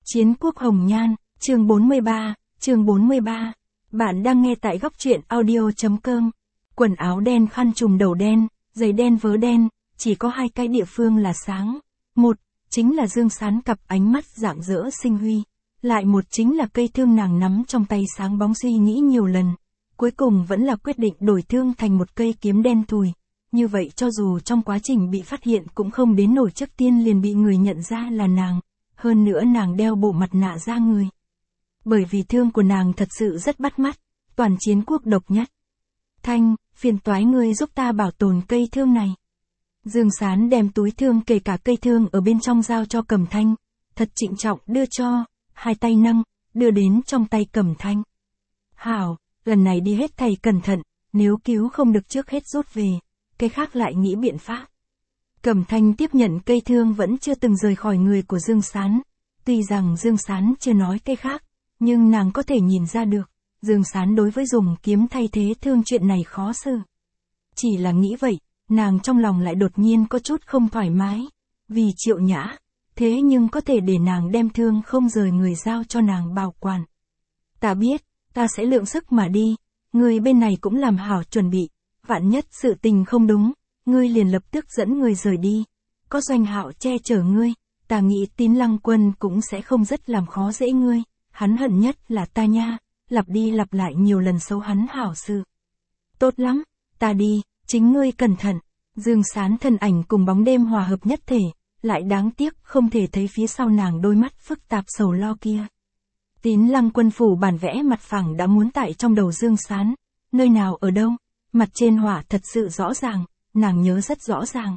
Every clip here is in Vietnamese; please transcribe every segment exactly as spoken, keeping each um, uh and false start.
Chiến quốc hồng nhan, chương bốn mươi ba, chương bốn mươi ba. Bạn đang nghe tại góc truyện audio.com. Quần áo đen, khăn trùm đầu đen, giày đen, vớ đen, chỉ có hai cái địa phương là sáng. Một, chính là Dương Sán cặp ánh mắt rạng rỡ sinh huy. Lại một chính là cây thương nàng nắm trong tay sáng bóng, suy nghĩ nhiều lần. Cuối cùng vẫn là quyết định đổi thương thành một cây kiếm đen thùi. Như vậy cho dù trong quá trình bị phát hiện cũng không đến nổi trước tiên liền bị người nhận ra là nàng. Hơn nữa nàng đeo bộ mặt nạ da người. Bởi vì thương của nàng thật sự rất bắt mắt, toàn chiến quốc độc nhất. Thanh, phiền toái ngươi giúp ta bảo tồn cây thương này. Dương Sán đem túi thương kể cả cây thương ở bên trong giao cho Cẩm Thanh, thật trịnh trọng đưa cho, hai tay nâng, đưa đến trong tay Cẩm Thanh. Hảo, lần này đi hết thầy cẩn thận, nếu cứu không được trước hết rút về, cái khác lại nghĩ biện pháp. Cẩm Thanh tiếp nhận cây thương vẫn chưa từng rời khỏi người của Dương Sán. Tuy rằng Dương Sán chưa nói cái khác, nhưng nàng có thể nhìn ra được, Dương Sán đối với dùng kiếm thay thế thương chuyện này khó xử. Chỉ là nghĩ vậy, nàng trong lòng lại đột nhiên có chút không thoải mái. Vì Triệu Nhã, thế nhưng có thể để nàng đem thương không rời người giao cho nàng bảo quản. Ta biết, ta sẽ lượng sức mà đi, người bên này cũng làm hảo chuẩn bị, vạn nhất sự tình không đúng, ngươi liền lập tức dẫn người rời đi. Có Doanh Hạo che chở ngươi, ta nghĩ Tín Lăng Quân cũng sẽ không rất làm khó dễ ngươi. Hắn hận nhất là ta nha, lặp đi lặp lại nhiều lần xấu hắn hảo sự. Tốt lắm, ta đi, chính ngươi cẩn thận. Dương Sán thân ảnh cùng bóng đêm hòa hợp nhất thể, lại đáng tiếc không thể thấy phía sau nàng đôi mắt phức tạp sầu lo kia. Tín Lăng Quân phủ bản vẽ mặt phẳng đã muốn tại trong đầu Dương Sán, nơi nào ở đâu, mặt trên họa thật sự rõ ràng, nàng nhớ rất rõ ràng.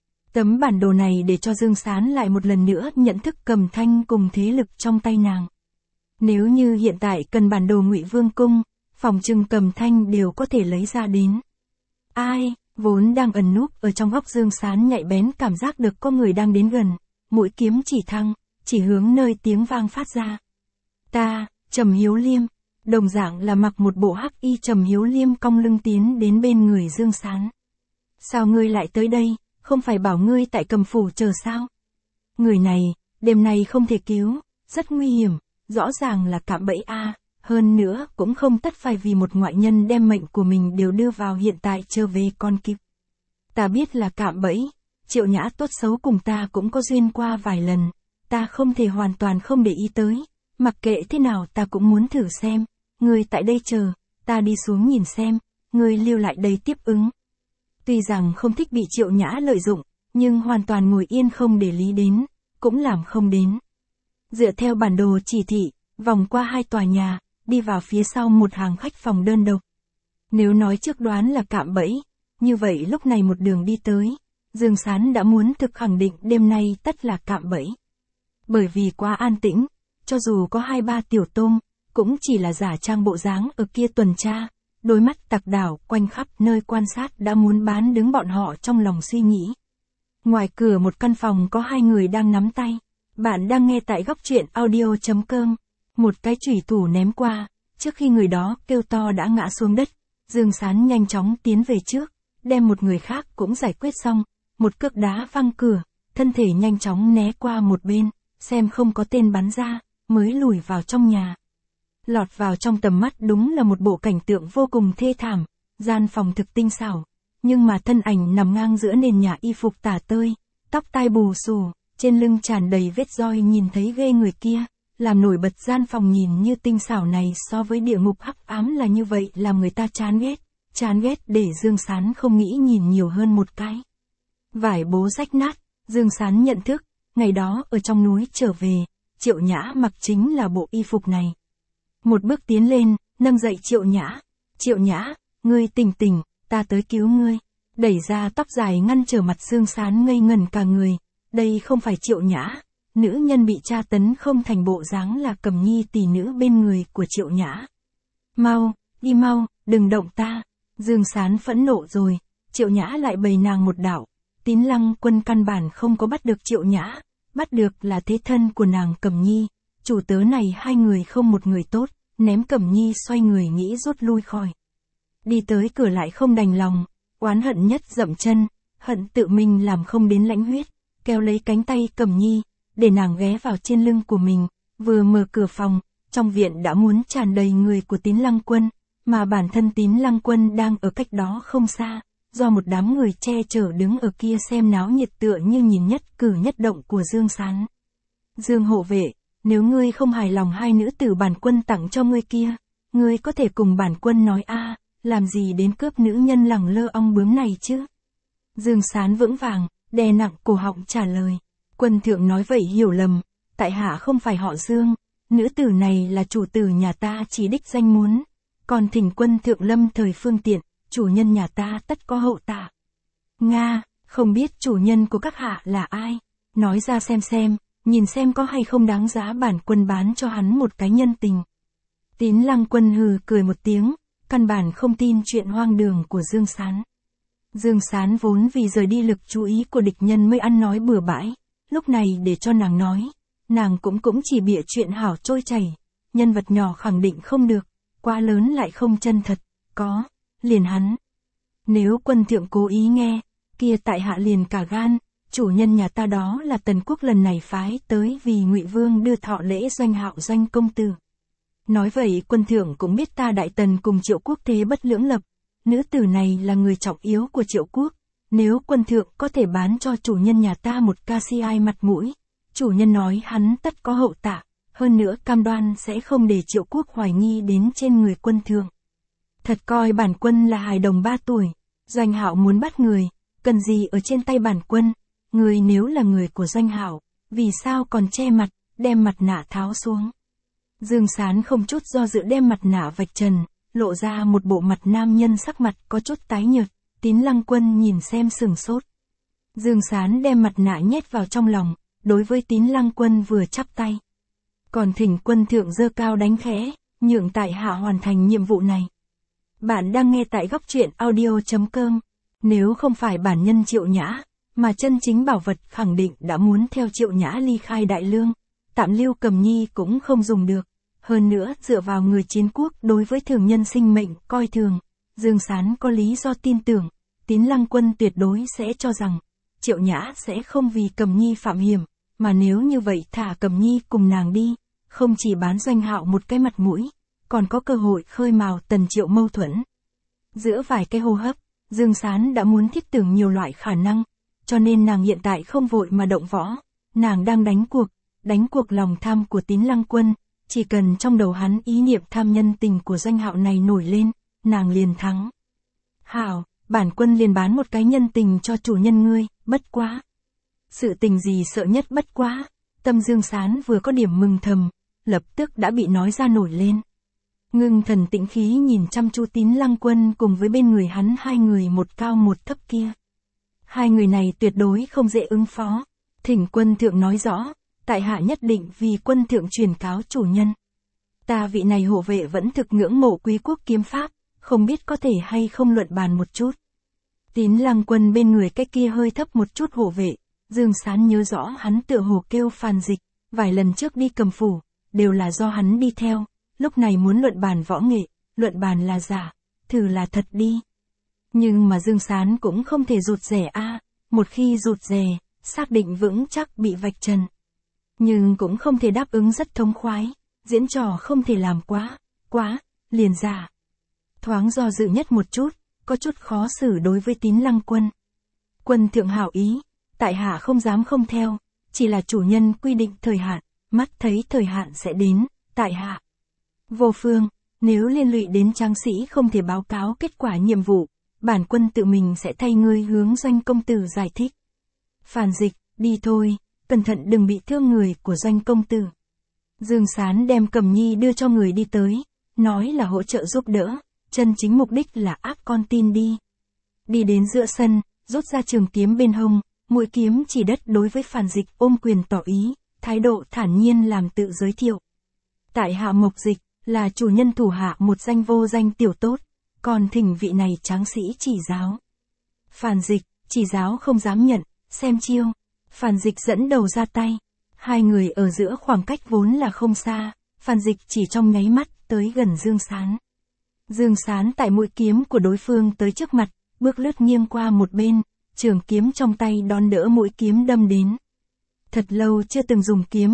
Tấm bản đồ này để cho Dương Sán lại một lần nữa nhận thức Cẩm Thanh cùng thế lực trong tay nàng. Nếu như hiện tại cần bản đồ Ngụy Vương cung, phòng trừng Cẩm Thanh đều có thể lấy ra đến. Ai, vốn đang ẩn núp ở trong góc Dương Sán nhạy bén cảm giác được có người đang đến gần, mũi kiếm chỉ thăng, chỉ hướng nơi tiếng vang phát ra. Ta, Trầm Hiếu Liêm, đồng dạng là mặc một bộ hắc y Trầm Hiếu Liêm cong lưng tiến đến bên người Dương Sán. Sao ngươi lại tới đây, không phải bảo ngươi tại Cầm phủ chờ sao? Người này, đêm nay không thể cứu, rất nguy hiểm. Rõ ràng là cạm bẫy a, hơn nữa cũng không tất phải vì một ngoại nhân đem mệnh của mình đều đưa vào hiện tại trở về còn kịp. Ta biết là cạm bẫy, Triệu Nhã tốt xấu cùng ta cũng có duyên qua vài lần, ta không thể hoàn toàn không để ý tới, mặc kệ thế nào ta cũng muốn thử xem, ngươi tại đây chờ, ta đi xuống nhìn xem, ngươi lưu lại đây tiếp ứng. Tuy rằng không thích bị Triệu Nhã lợi dụng, nhưng hoàn toàn ngồi yên không để lý đến, cũng làm không đến. Dựa theo bản đồ chỉ thị, vòng qua hai tòa nhà, đi vào phía sau một hàng khách phòng đơn độc. Nếu nói trước đoán là cạm bẫy, như vậy lúc này một đường đi tới, Dương Sán đã muốn thực khẳng định đêm nay tất là cạm bẫy. Bởi vì quá an tĩnh, cho dù có hai ba tiểu tôm, cũng chỉ là giả trang bộ dáng ở kia tuần tra, đôi mắt tặc đảo quanh khắp nơi quan sát đã muốn bán đứng bọn họ trong lòng suy nghĩ. Ngoài cửa một căn phòng có hai người đang nắm tay. Bạn đang nghe tại góc truyện audio.com. Một cái chủy thủ ném qua, trước khi người đó kêu to đã ngã xuống đất. Dương Sán nhanh chóng tiến về trước, đem một người khác cũng giải quyết xong. Một cước đá văng cửa, thân thể nhanh chóng né qua một bên, xem không có tên bắn ra, mới lùi vào trong nhà. Lọt vào trong tầm mắt đúng là một bộ cảnh tượng vô cùng thê thảm, gian phòng thực tinh xảo. Nhưng mà thân ảnh nằm ngang giữa nền nhà y phục tả tơi, tóc tai bù xù. Trên lưng tràn đầy vết roi nhìn thấy ghê người kia, làm nổi bật gian phòng nhìn như tinh xảo này so với địa ngục hắc ám là như vậy làm người ta chán ghét, chán ghét để Dương Sán không nghĩ nhìn nhiều hơn một cái. Vải bố rách nát, Dương Sán nhận thức, ngày đó ở trong núi trở về, Triệu Nhã mặc chính là bộ y phục này. Một bước tiến lên, nâng dậy Triệu Nhã, Triệu Nhã, ngươi tỉnh tỉnh, ta tới cứu ngươi, đẩy ra tóc dài ngăn trở mặt Dương Sán ngây ngẩn cả người. Đây không phải Triệu Nhã, nữ nhân bị tra tấn không thành bộ dáng là Cẩm Nhi tỷ nữ bên người của Triệu Nhã. Mau, đi mau, đừng động ta. Dương Sán phẫn nộ rồi, Triệu Nhã lại bày nàng một đạo. Tín Lăng Quân căn bản không có bắt được Triệu Nhã, bắt được là thế thân của nàng Cẩm Nhi. Chủ tớ này hai người không một người tốt, ném Cẩm Nhi xoay người nghĩ rút lui khỏi. Đi tới cửa lại không đành lòng, oán hận nhất dậm chân, hận tự mình làm không đến lãnh huyết. Kéo lấy cánh tay Cẩm Nhi, để nàng ghé vào trên lưng của mình, Vừa mở cửa phòng, trong viện đã muốn tràn đầy người của Tín Lăng Quân, mà bản thân Tín Lăng Quân đang ở cách đó không xa, do một đám người che chở đứng ở kia xem náo nhiệt tựa như nhìn nhất cử nhất động của Dương Sán. Dương hộ vệ, nếu ngươi không hài lòng hai nữ tử bản quân tặng cho ngươi kia, ngươi có thể cùng bản quân nói a, làm gì đến cướp nữ nhân lẳng lơ ong bướm này chứ? Dương Sán vững vàng, đè nặng cổ họng trả lời. Quân thượng nói vậy hiểu lầm, tại hạ không phải họ Dương, nữ tử này là chủ tử nhà ta chỉ đích danh muốn, còn thỉnh quân thượng lâm thời phương tiện, chủ nhân nhà ta tất có hậu tạ. Nga, không biết chủ nhân của các hạ là ai, nói ra xem xem, nhìn xem có hay không đáng giá bản quân bán cho hắn một cái nhân tình. Tín Lăng Quân hừ cười một tiếng, căn bản không tin chuyện hoang đường của Dương Sán. Dương Sán vốn vì rời đi lực chú ý của địch nhân mới ăn nói bừa bãi, lúc này để cho nàng nói, nàng cũng cũng chỉ bịa chuyện hảo trôi chảy, nhân vật nhỏ khẳng định không được, quá lớn lại không chân thật, có, liền hắn. Nếu quân thượng cố ý nghe, kia tại hạ liền cả gan, chủ nhân nhà ta đó là Tần Quốc lần này phái tới vì Ngụy Vương đưa thọ lễ Doanh Hạo Doanh công tử. Nói vậy quân thượng cũng biết ta Đại Tần cùng Triệu Quốc thế bất lưỡng lập, nữ tử này là người trọng yếu của Triệu Quốc, nếu quân thượng có thể bán cho chủ nhân nhà ta một ca si ai mặt mũi, chủ nhân nói hắn tất có hậu tạ, hơn nữa cam đoan sẽ không để Triệu Quốc hoài nghi đến trên người quân thượng. Thật coi bản quân là hài đồng ba tuổi, Doanh Hạo muốn bắt người, cần gì ở trên tay bản quân, người nếu là người của Doanh Hạo, vì sao còn che mặt, đem mặt nạ tháo xuống. Dương Sán không chút do dự đem mặt nạ vạch trần, lộ ra một bộ mặt nam nhân sắc mặt có chút tái nhợt, Tín Lăng Quân nhìn xem sừng sốt. Dương Sán đem mặt nạ nhét vào trong lòng, đối với Tín Lăng Quân vừa chắp tay. Còn thỉnh quân thượng giơ cao đánh khẽ, nhượng tại hạ hoàn thành nhiệm vụ này. Bạn đang nghe tại góc truyện audio chấm com. Nếu không phải bản nhân Triệu Nhã, mà chân chính bảo vật khẳng định đã muốn theo Triệu Nhã ly khai Đại Lương, tạm lưu Cầm Nhi cũng không dùng được. Hơn nữa dựa vào người chiến quốc đối với thường nhân sinh mệnh coi thường, Dương Sán có lý do tin tưởng, Tín Lăng Quân tuyệt đối sẽ cho rằng, Triệu Nhã sẽ không vì Cầm Nhi phạm hiểm, mà nếu như vậy thả Cầm Nhi cùng nàng đi, không chỉ bán Doanh Hạo một cái mặt mũi, còn có cơ hội khơi mào Tần Triệu mâu thuẫn. Giữa vài cái hô hấp, Dương Sán đã muốn thiết tưởng nhiều loại khả năng, cho nên nàng hiện tại không vội mà động võ, nàng đang đánh cuộc, đánh cuộc lòng tham của Tín Lăng Quân, chỉ cần trong đầu hắn ý niệm tham nhân tình của Doanh Hạo này nổi lên, nàng liền thắng. Hảo, bản quân liền bán một cái nhân tình cho chủ nhân ngươi, bất quá. Sự tình gì sợ nhất bất quá, tâm Dương Sán vừa có điểm mừng thầm, lập tức đã bị nói ra nổi lên. Ngưng thần tĩnh khí nhìn chăm chú Tín Lăng Quân cùng với bên người hắn hai người một cao một thấp kia. Hai người này tuyệt đối không dễ ứng phó, thỉnh quân thượng nói rõ, tại hạ nhất định vì quân thượng truyền cáo chủ nhân. Ta vị này hộ vệ vẫn thực ngưỡng mộ Quý quốc kiếm pháp, không biết có thể hay không luận bàn một chút. Tín Lăng Quân bên người cái kia hơi thấp một chút hộ vệ, Dương Sán nhớ rõ hắn tựa hồ kêu Phàn Dịch, vài lần trước đi Cầm phủ, đều là do hắn đi theo, lúc này muốn luận bàn võ nghệ, luận bàn là giả, thử là thật đi. Nhưng mà Dương Sán cũng không thể rụt rè a, một khi rụt rè, xác định vững chắc bị vạch trần. Nhưng cũng không thể đáp ứng rất thông khoái, diễn trò không thể làm quá, quá, liền giả. Thoáng do dự nhất một chút, có chút khó xử đối với Tín Lăng Quân. Quân thượng hảo ý, tại hạ không dám không theo, chỉ là chủ nhân quy định thời hạn, mắt thấy thời hạn sẽ đến, tại hạ. Vô phương, nếu liên lụy đến tráng sĩ không thể báo cáo kết quả nhiệm vụ, bản quân tự mình sẽ thay ngươi hướng Doanh công tử giải thích. Phàn Dịch, đi thôi, cẩn thận đừng bị thương người của Doanh công tử. Dương Sán đem Cầm Nhi đưa cho người đi tới, nói là hỗ trợ giúp đỡ, chân chính mục đích là áp con tin đi. Đi đến giữa sân, rút ra trường kiếm bên hông, mũi kiếm chỉ đất đối với Phàn Dịch ôm quyền tỏ ý, thái độ thản nhiên làm tự giới thiệu. Tại hạ Mộc Dịch, là chủ nhân thủ hạ một danh vô danh tiểu tốt, còn thỉnh vị này tráng sĩ chỉ giáo. Phàn Dịch, chỉ giáo không dám nhận, xem chiêu. Phàn Dịch dẫn đầu ra tay. Hai người ở giữa khoảng cách vốn là không xa, Phàn Dịch chỉ trong nháy mắt tới gần Dương Sán. Dương Sán tại mũi kiếm của đối phương tới trước mặt, bước lướt nghiêng qua một bên, trường kiếm trong tay đón đỡ mũi kiếm đâm đến. Thật lâu chưa từng dùng kiếm,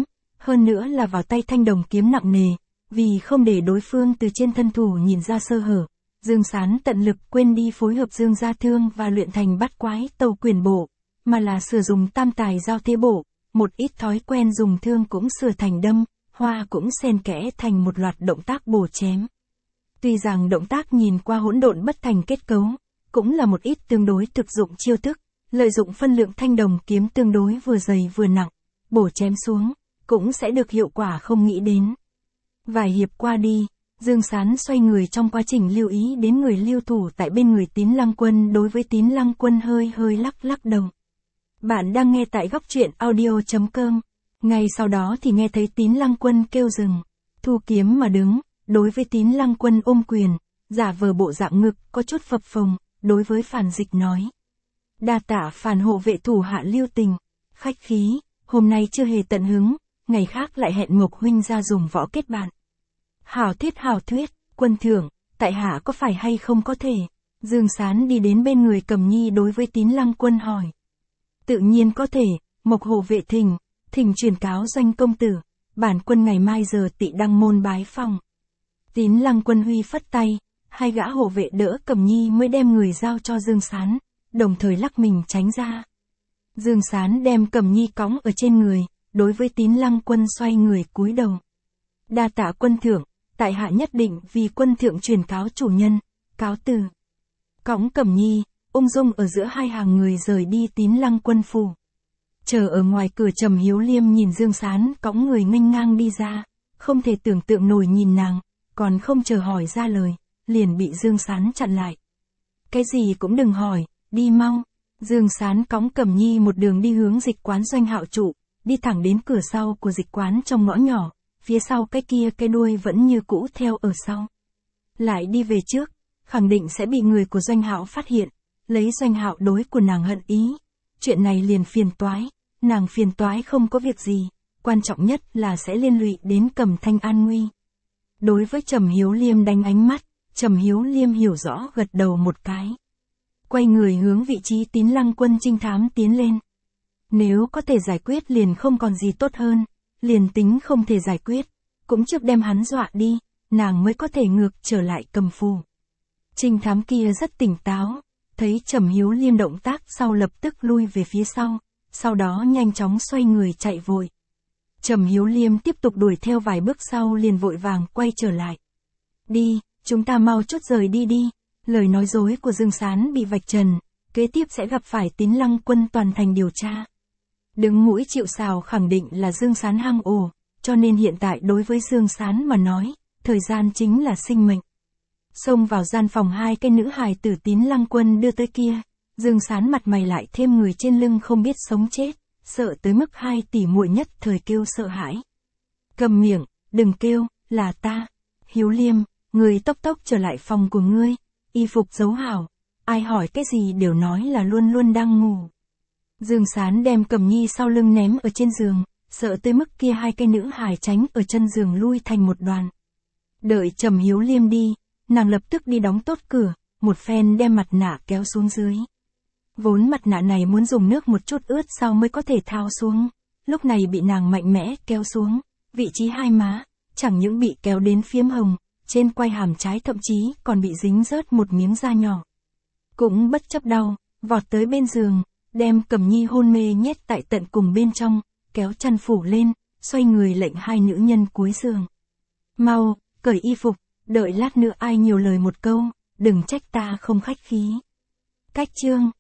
hơn nữa là vào tay thanh đồng kiếm nặng nề, vì không để đối phương từ trên thân thủ nhìn ra sơ hở. Dương Sán tận lực quên đi phối hợp Dương Gia Thương và luyện thành bát quái tàu quyền bộ, mà là sử dụng tam tài giao thế bộ, một ít thói quen dùng thương cũng sửa thành đâm, hoa cũng xen kẽ thành một loạt động tác bổ chém. Tuy rằng động tác nhìn qua hỗn độn bất thành kết cấu, cũng là một ít tương đối thực dụng chiêu thức, lợi dụng phân lượng thanh đồng kiếm tương đối vừa dày vừa nặng, bổ chém xuống, cũng sẽ được hiệu quả không nghĩ đến. Vài hiệp qua đi, Dương Sán xoay người trong quá trình lưu ý đến người lưu thủ tại bên người Tín Lăng Quân, đối với Tín Lăng Quân hơi hơi lắc lắc đầu. Bạn đang nghe tại góc truyện audio chấm com. Ngay sau đó thì nghe thấy Tín Lăng Quân kêu dừng, thu kiếm mà đứng, đối với Tín Lăng Quân ôm quyền, giả vờ bộ dạng ngực có chút phập phồng, đối với Phàn Dịch nói. Đa tạ Phàn hộ vệ thủ hạ lưu tình, khách khí, hôm nay chưa hề tận hứng, ngày khác lại hẹn Mộc huynh ra dùng võ kết bạn. Hảo thiết hảo thuyết, quân thưởng, tại hạ có phải hay không có thể? Dương Sán đi đến bên người Cẩm Nhi đối với Tín Lăng Quân hỏi. Tự nhiên có thể, Mộc hộ vệ thỉnh, thỉnh truyền cáo doanh công tử, bản quân ngày mai giờ tị đăng môn bái phòng. Tín Lăng Quân huy phất tay, hai gã hộ vệ đỡ Cẩm Nhi mới đem người giao cho Dương Sán, đồng thời lắc mình tránh ra. Dương Sán đem Cẩm Nhi cõng ở trên người, đối với Tín Lăng Quân xoay người cúi đầu. Đa tạ quân thưởng, tại hạ nhất định vì quân thượng truyền cáo chủ nhân, cáo từ. Cõng Cẩm Nhi, ung dung ở giữa hai hàng người rời đi Tín Lăng Quân phủ. Chờ ở ngoài cửa Trầm Hiếu Liêm nhìn Dương Sán cõng người nghênh ngang đi ra, không thể tưởng tượng nổi nhìn nàng, còn không chờ hỏi ra lời, liền bị Dương Sán chặn lại. Cái gì cũng đừng hỏi, đi mau. Dương Sán cõng Cẩm Nhi một đường đi hướng dịch quán Doanh Hạo trụ, đi thẳng đến cửa sau của dịch quán trong ngõ nhỏ, phía sau cái kia cái đuôi vẫn như cũ theo ở sau. Lại đi về trước, khẳng định sẽ bị người của Doanh Hạo phát hiện, lấy Doanh Hạo đối của nàng hận ý. Chuyện này liền phiền toái, nàng phiền toái không có việc gì, quan trọng nhất là sẽ liên lụy đến Cẩm Thanh an nguy. Đối với Trầm Hiếu Liêm đánh ánh mắt, Trầm Hiếu Liêm hiểu rõ gật đầu một cái. Quay người hướng vị trí Tín Lăng Quân trinh thám tiến lên. Nếu có thể giải quyết liền không còn gì tốt hơn, liền tính không thể giải quyết, cũng trước đem hắn dọa đi, nàng mới có thể ngược trở lại Cầm Phủ. Trinh thám kia rất tỉnh táo, thấy Trầm Hiếu Liêm động tác sau lập tức lui về phía sau, sau đó nhanh chóng xoay người chạy vội. Trầm Hiếu Liêm tiếp tục đuổi theo vài bước sau liền vội vàng quay trở lại. Đi, chúng ta mau chút rời đi đi. Lời nói dối của Dương Sán bị vạch trần, kế tiếp sẽ gặp phải Tín Lăng Quân toàn thành điều tra. Đứng mũi chịu sào khẳng định là Dương Sán hang ổ, cho nên hiện tại đối với Dương Sán mà nói, thời gian chính là sinh mệnh. Xông vào gian phòng hai cái nữ hài tử Tín Lăng Quân đưa tới kia, Dương Sán mặt mày lại thêm người trên lưng không biết sống chết, sợ tới mức hai tỷ muội nhất thời kêu sợ hãi. Cầm miệng, đừng kêu, là ta. Hiếu Liêm, người tốc tốc trở lại phòng của ngươi. Y phục giấu hảo, ai hỏi cái gì đều nói là luôn luôn đang ngủ. Dương Sán đem Cẩm Nhi sau lưng ném ở trên giường, sợ tới mức kia hai cái nữ hài tránh ở chân giường lui thành một đoàn. Đợi Trầm Hiếu Liêm đi, nàng lập tức đi đóng tốt cửa, một phen đem mặt nạ kéo xuống dưới. Vốn mặt nạ này muốn dùng nước một chút ướt sau mới có thể tháo xuống, lúc này bị nàng mạnh mẽ kéo xuống, vị trí hai má, chẳng những bị kéo đến phiếm hồng, trên quai hàm trái thậm chí còn bị dính rớt một miếng da nhỏ. Cũng bất chấp đau, vọt tới bên giường, đem Cẩm Nhi hôn mê nhét tại tận cùng bên trong, kéo chăn phủ lên, xoay người lệnh hai nữ nhân cúi giường. Mau, cởi y phục, đợi lát nữa ai nhiều lời một câu, đừng trách ta không khách khí. Cách chương